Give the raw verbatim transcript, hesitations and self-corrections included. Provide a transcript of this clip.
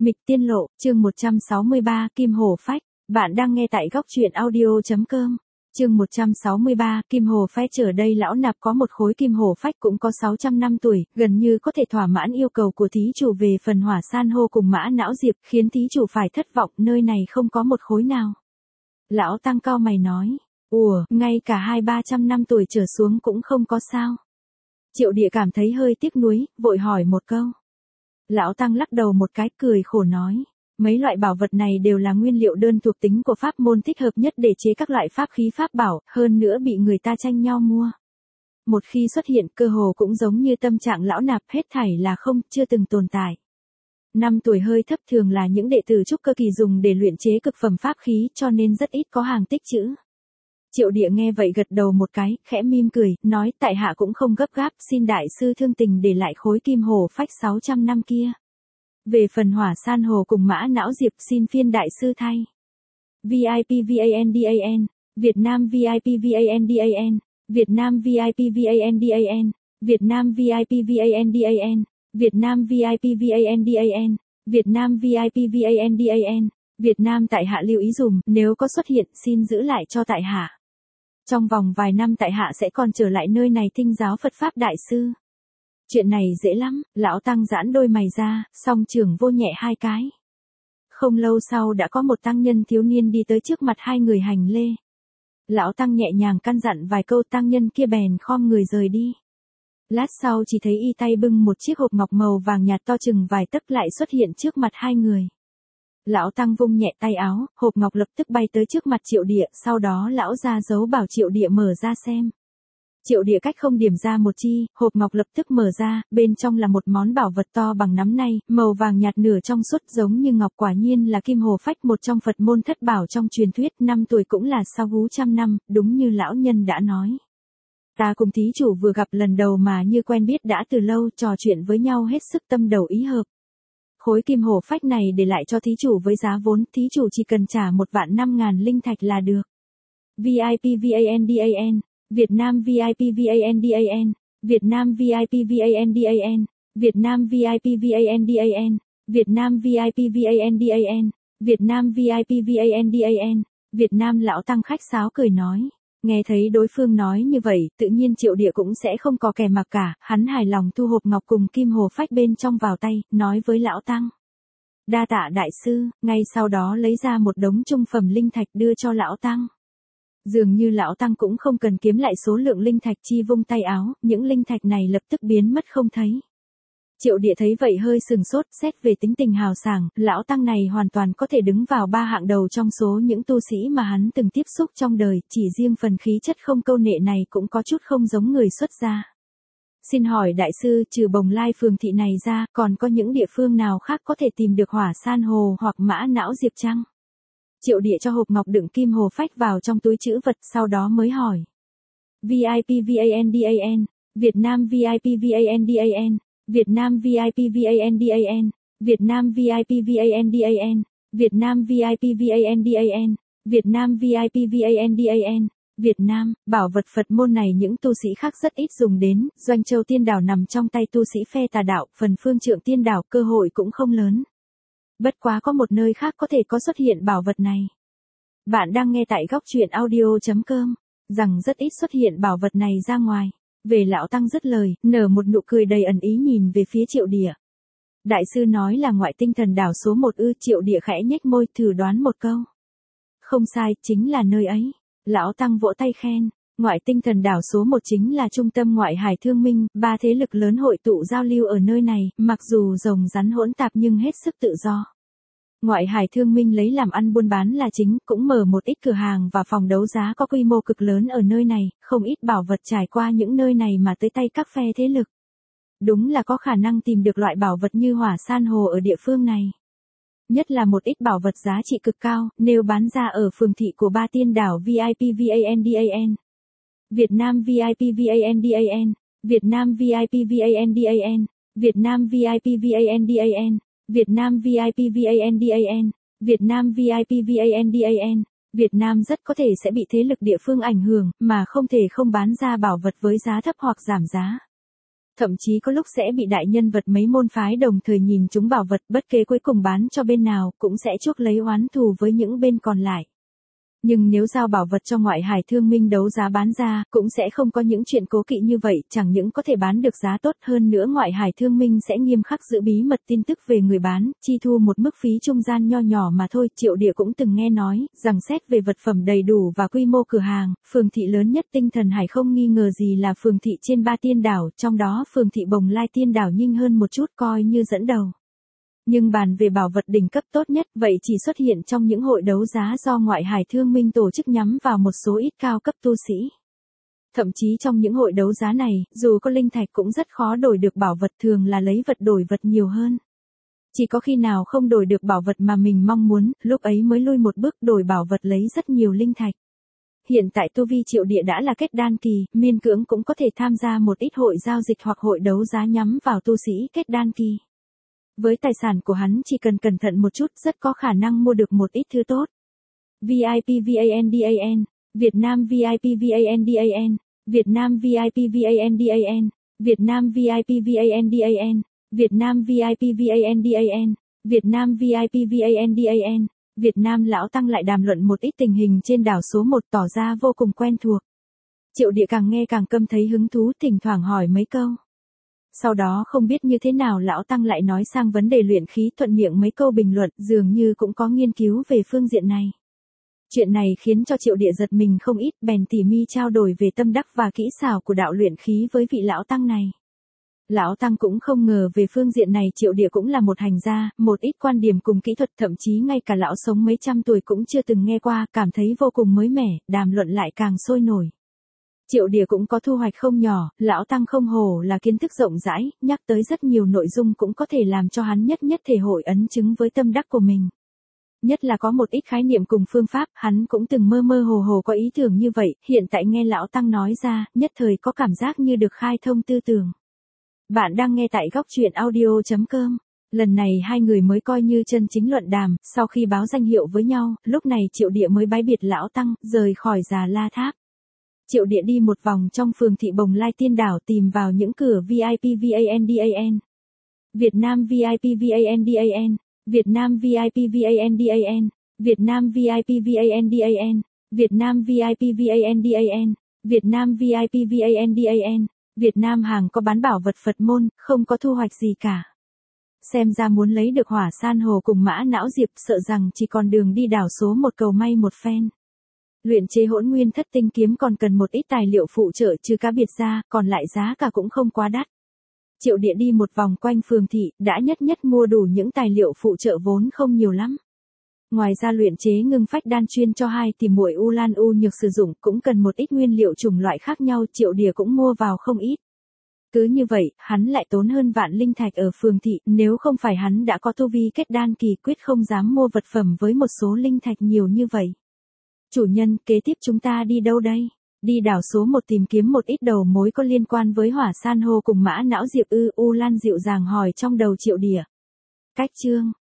Mịch Tiên Lộ, chương một trăm sáu mươi ba, Kim Hồ Phách. Bạn đang nghe tại góc truyện audio.com. Chương một trăm sáu mươi ba, Kim Hồ Phách. Ở đây lão nạp có một khối Kim Hồ Phách cũng có sáu trăm năm tuổi, gần như có thể thỏa mãn yêu cầu của thí chủ về phần hỏa san hô cùng mã não diệp, khiến thí chủ phải thất vọng, nơi này không có một khối nào. Lão tăng cao mày nói, ủa, ngay cả hai ba trăm năm tuổi trở xuống cũng không có sao. Triệu Địa cảm thấy hơi tiếc nuối, vội hỏi một câu. Lão tăng lắc đầu một cái, cười khổ nói, mấy loại bảo vật này đều là nguyên liệu đơn thuộc tính của pháp môn thích hợp nhất để chế các loại pháp khí pháp bảo, hơn nữa bị người ta tranh nhau mua. Một khi xuất hiện, cơ hồ cũng giống như tâm trạng lão nạp, hết thảy là không, chưa từng tồn tại. Năm tuổi hơi thấp thường là những đệ tử trúc cơ kỳ dùng để luyện chế cực phẩm pháp khí, cho nên rất ít có hàng tích trữ. Triệu Địa nghe vậy gật đầu một cái, khẽ mỉm cười, nói, tại hạ cũng không gấp gáp, xin đại sư thương tình để lại khối Kim Hồ Phách sáu trăm năm kia. Về phần hỏa san hồ cùng mã não diệp, xin phiên đại sư thay. vê i pê VANDAN, Việt Nam vê i pê VANDAN, Việt Nam vê i pê VANDAN, Việt Nam vê i pê VANDAN, Việt Nam vê i pê VANDAN, Việt Nam vê i pê VANDAN, Việt Nam tại hạ lưu ý dùm, nếu có xuất hiện, xin giữ lại cho tại hạ. Trong vòng vài năm tại hạ sẽ còn trở lại nơi này thinh giáo Phật Pháp đại sư. Chuyện này dễ lắm, lão tăng giãn đôi mày ra, song trưởng vô nhẹ hai cái. Không lâu sau đã có một tăng nhân thiếu niên đi tới trước mặt hai người hành lễ. Lão tăng nhẹ nhàng căn dặn vài câu, tăng nhân kia bèn khom người rời đi. Lát sau chỉ thấy y tay bưng một chiếc hộp ngọc màu vàng nhạt to chừng vài tấc lại xuất hiện trước mặt hai người. Lão tăng vung nhẹ tay áo, hộp ngọc lập tức bay tới trước mặt Triệu Địa, sau đó lão ra dấu bảo Triệu Địa mở ra xem. Triệu Địa cách không điểm ra một chi, hộp ngọc lập tức mở ra, bên trong là một món bảo vật to bằng nắm nay, màu vàng nhạt nửa trong suốt giống như ngọc, quả nhiên là Kim Hồ Phách, một trong Phật môn thất bảo trong truyền thuyết, năm tuổi cũng là sau vú trăm năm, đúng như lão nhân đã nói. Ta cùng thí chủ vừa gặp lần đầu mà như quen biết đã từ lâu, trò chuyện với nhau hết sức tâm đầu ý hợp. Khối Kim Hồ Phách này để lại cho thí chủ với giá vốn, thí chủ chỉ cần trả một vạn năm ngàn linh thạch là được. vê i pê VANDAN, Việt Nam vê i pê VANDAN, Việt Nam vê i pê VANDAN, Việt Nam vê i pê VANDAN, Việt Nam vê i pê VANDAN, Việt Nam vê i pê VANDAN, Việt Nam. Lão tăng khách sáo cười nói. Nghe thấy đối phương nói như vậy, tự nhiên Triệu Địa cũng sẽ không có kẻ mặc cả, hắn hài lòng thu hộp ngọc cùng Kim Hồ Phách bên trong vào tay, nói với lão tăng. Đa tạ đại sư, ngay sau đó lấy ra một đống trung phẩm linh thạch đưa cho lão tăng. Dường như lão tăng cũng không cần kiếm lại số lượng linh thạch, chi vung tay áo, những linh thạch này lập tức biến mất không thấy. Triệu Địa thấy vậy hơi sừng sốt, xét về tính tình hào sảng, lão tăng này hoàn toàn có thể đứng vào ba hạng đầu trong số những tu sĩ mà hắn từng tiếp xúc trong đời, chỉ riêng phần khí chất không câu nệ này cũng có chút không giống người xuất gia. Xin hỏi đại sư, trừ Bồng Lai phường thị này ra, còn có những địa phương nào khác có thể tìm được hỏa san hồ hoặc mã não diệp chăng? Triệu Địa cho hộp ngọc đựng Kim Hồ Phách vào trong túi trữ vật, sau đó mới hỏi. vê i pê VANDAN, Việt Nam vê i pê VANDAN, Việt Nam vê i pê VANDAN, Việt Nam vê i pê VANDAN, Việt Nam vê i pê VANDAN, Việt Nam vê i pê VANDAN, Việt Nam. Bảo vật Phật môn này những tu sĩ khác rất ít dùng đến, Doanh Châu Tiên Đảo nằm trong tay tu sĩ phe tà đạo, phần Phương Trượng Tiên Đảo cơ hội cũng không lớn. Bất quá có một nơi khác có thể có xuất hiện bảo vật này. Bạn đang nghe tại góc truyện audio.com, rằng rất ít xuất hiện bảo vật này ra ngoài. Về lão tăng dứt lời, nở một nụ cười đầy ẩn ý nhìn về phía Triệu Địa. Đại sư nói là ngoại tinh thần đảo số một ư? Triệu Địa khẽ nhếch môi, thử đoán một câu. Không sai, chính là nơi ấy. Lão tăng vỗ tay khen, ngoại tinh thần đảo số một chính là trung tâm ngoại hải thương minh, ba thế lực lớn hội tụ giao lưu ở nơi này, mặc dù rồng rắn hỗn tạp nhưng hết sức tự do. Ngoại hải thương minh lấy làm ăn buôn bán là chính, cũng mở một ít cửa hàng và phòng đấu giá có quy mô cực lớn ở nơi này, không ít bảo vật trải qua những nơi này mà tới tay các phe thế lực. Đúng là có khả năng tìm được loại bảo vật như hỏa san hồ ở địa phương này. Nhất là một ít bảo vật giá trị cực cao, nếu bán ra ở phường thị của ba tiên đảo vê i pê VANDAN. Việt Nam vê i pê VANDAN, Việt Nam vê i pê VANDAN, Việt Nam vê i pê VANDAN. Việt Nam vê i pê VANDAN, Việt Nam vê i pê VANDAN, Việt Nam rất có thể sẽ bị thế lực địa phương ảnh hưởng, mà không thể không bán ra bảo vật với giá thấp hoặc giảm giá. Thậm chí có lúc sẽ bị đại nhân vật mấy môn phái đồng thời nhìn chúng bảo vật, bất kể cuối cùng bán cho bên nào, cũng sẽ chuốc lấy oán thù với những bên còn lại. Nhưng nếu giao bảo vật cho ngoại hải thương minh đấu giá bán ra, cũng sẽ không có những chuyện cố kỵ như vậy, chẳng những có thể bán được giá tốt hơn nữa, ngoại hải thương minh sẽ nghiêm khắc giữ bí mật tin tức về người bán, chi thu một mức phí trung gian nho nhỏ mà thôi. Triệu Địa cũng từng nghe nói, rằng xét về vật phẩm đầy đủ và quy mô cửa hàng, phường thị lớn nhất Tinh Thần Hải không nghi ngờ gì là phường thị trên ba tiên đảo, trong đó phường thị Bồng Lai tiên đảo nhanh hơn một chút, coi như dẫn đầu. Nhưng bàn về bảo vật đỉnh cấp tốt nhất, vậy chỉ xuất hiện trong những hội đấu giá do ngoại hải thương minh tổ chức nhắm vào một số ít cao cấp tu sĩ. Thậm chí trong những hội đấu giá này, dù có linh thạch cũng rất khó đổi được bảo vật, thường là lấy vật đổi vật nhiều hơn. Chỉ có khi nào không đổi được bảo vật mà mình mong muốn, lúc ấy mới lui một bước đổi bảo vật lấy rất nhiều linh thạch. Hiện tại tu vi Triệu Địa đã là kết đan kỳ, miên cưỡng cũng có thể tham gia một ít hội giao dịch hoặc hội đấu giá nhắm vào tu sĩ kết đan kỳ. Với tài sản của hắn chỉ cần cẩn thận một chút, rất có khả năng mua được một ít thứ tốt. vê i pê VANDAN, Việt Nam vê i pê VANDAN, Việt Nam vê i pê VANDAN, Việt Nam vê i pê VANDAN, Việt Nam vê i pê VANDAN, Việt Nam vê i pê VANDAN, Việt Nam lão tăng lại đàm luận một ít tình hình trên đảo số một, tỏ ra vô cùng quen thuộc. Triệu Địa càng nghe càng câm thấy hứng thú, thỉnh thoảng hỏi mấy câu. Sau đó không biết như thế nào lão tăng lại nói sang vấn đề luyện khí, thuận miệng mấy câu bình luận, dường như cũng có nghiên cứu về phương diện này. Chuyện này khiến cho Triệu Địa giật mình không ít, bèn tỉ mi trao đổi về tâm đắc và kỹ xảo của đạo luyện khí với vị lão tăng này. Lão tăng cũng không ngờ về phương diện này Triệu Địa cũng là một hành gia, một ít quan điểm cùng kỹ thuật thậm chí ngay cả lão sống mấy trăm tuổi cũng chưa từng nghe qua, cảm thấy vô cùng mới mẻ, đàm luận lại càng sôi nổi. Triệu Địa cũng có thu hoạch không nhỏ, lão tăng không hổ là kiến thức rộng rãi, nhắc tới rất nhiều nội dung cũng có thể làm cho hắn nhất nhất thể hội ấn chứng với tâm đắc của mình. Nhất là có một ít khái niệm cùng phương pháp, hắn cũng từng mơ mơ hồ hồ có ý tưởng như vậy, hiện tại nghe lão tăng nói ra, nhất thời có cảm giác như được khai thông tư tưởng. Bạn đang nghe tại góc truyện audio chấm com. Lần này hai người mới coi như chân chính luận đàm, sau khi báo danh hiệu với nhau, lúc này Triệu Địa mới bái biệt lão tăng, rời khỏi Già La Tháp. Triệu Địa đi một vòng trong phường thị Bồng Lai tiên đảo, tìm vào những cửa vê i pê VANDAN. Việt Nam vê i pê VANDAN, Việt Nam vê i pê VANDAN, Việt Nam vê i pê VANDAN, Việt Nam vê i pê VANDAN, Việt Nam vê i pê VANDAN, Việt Nam hàng có bán bảo vật Phật môn, không có thu hoạch gì cả. Xem ra muốn lấy được hỏa san hồ cùng mã não diệp, sợ rằng chỉ còn đường đi đảo số một cầu may một phen. Luyện chế hỗn nguyên thất tinh kiếm còn cần một ít tài liệu phụ trợ trừ cá biệt ra, còn lại giá cả cũng không quá đắt. Triệu Địa đi một vòng quanh phường thị, đã nhất nhất mua đủ những tài liệu phụ trợ vốn không nhiều lắm. Ngoài ra luyện chế ngưng phách đan chuyên cho hai tỷ muội U Lan U Nhược sử dụng cũng cần một ít nguyên liệu chủng loại khác nhau, Triệu Địa cũng mua vào không ít. Cứ như vậy, hắn lại tốn hơn vạn linh thạch ở phường thị, nếu không phải hắn đã có tu vi kết đan kỳ quyết không dám mua vật phẩm với một số linh thạch nhiều như vậy. Chủ nhân, kế tiếp chúng ta đi đâu đây? Đi đảo số một tìm kiếm một ít đầu mối có liên quan với hỏa san hô cùng mã não diệp ư, U Lan dịu dàng hỏi trong đầu Triệu Địa. Cách chương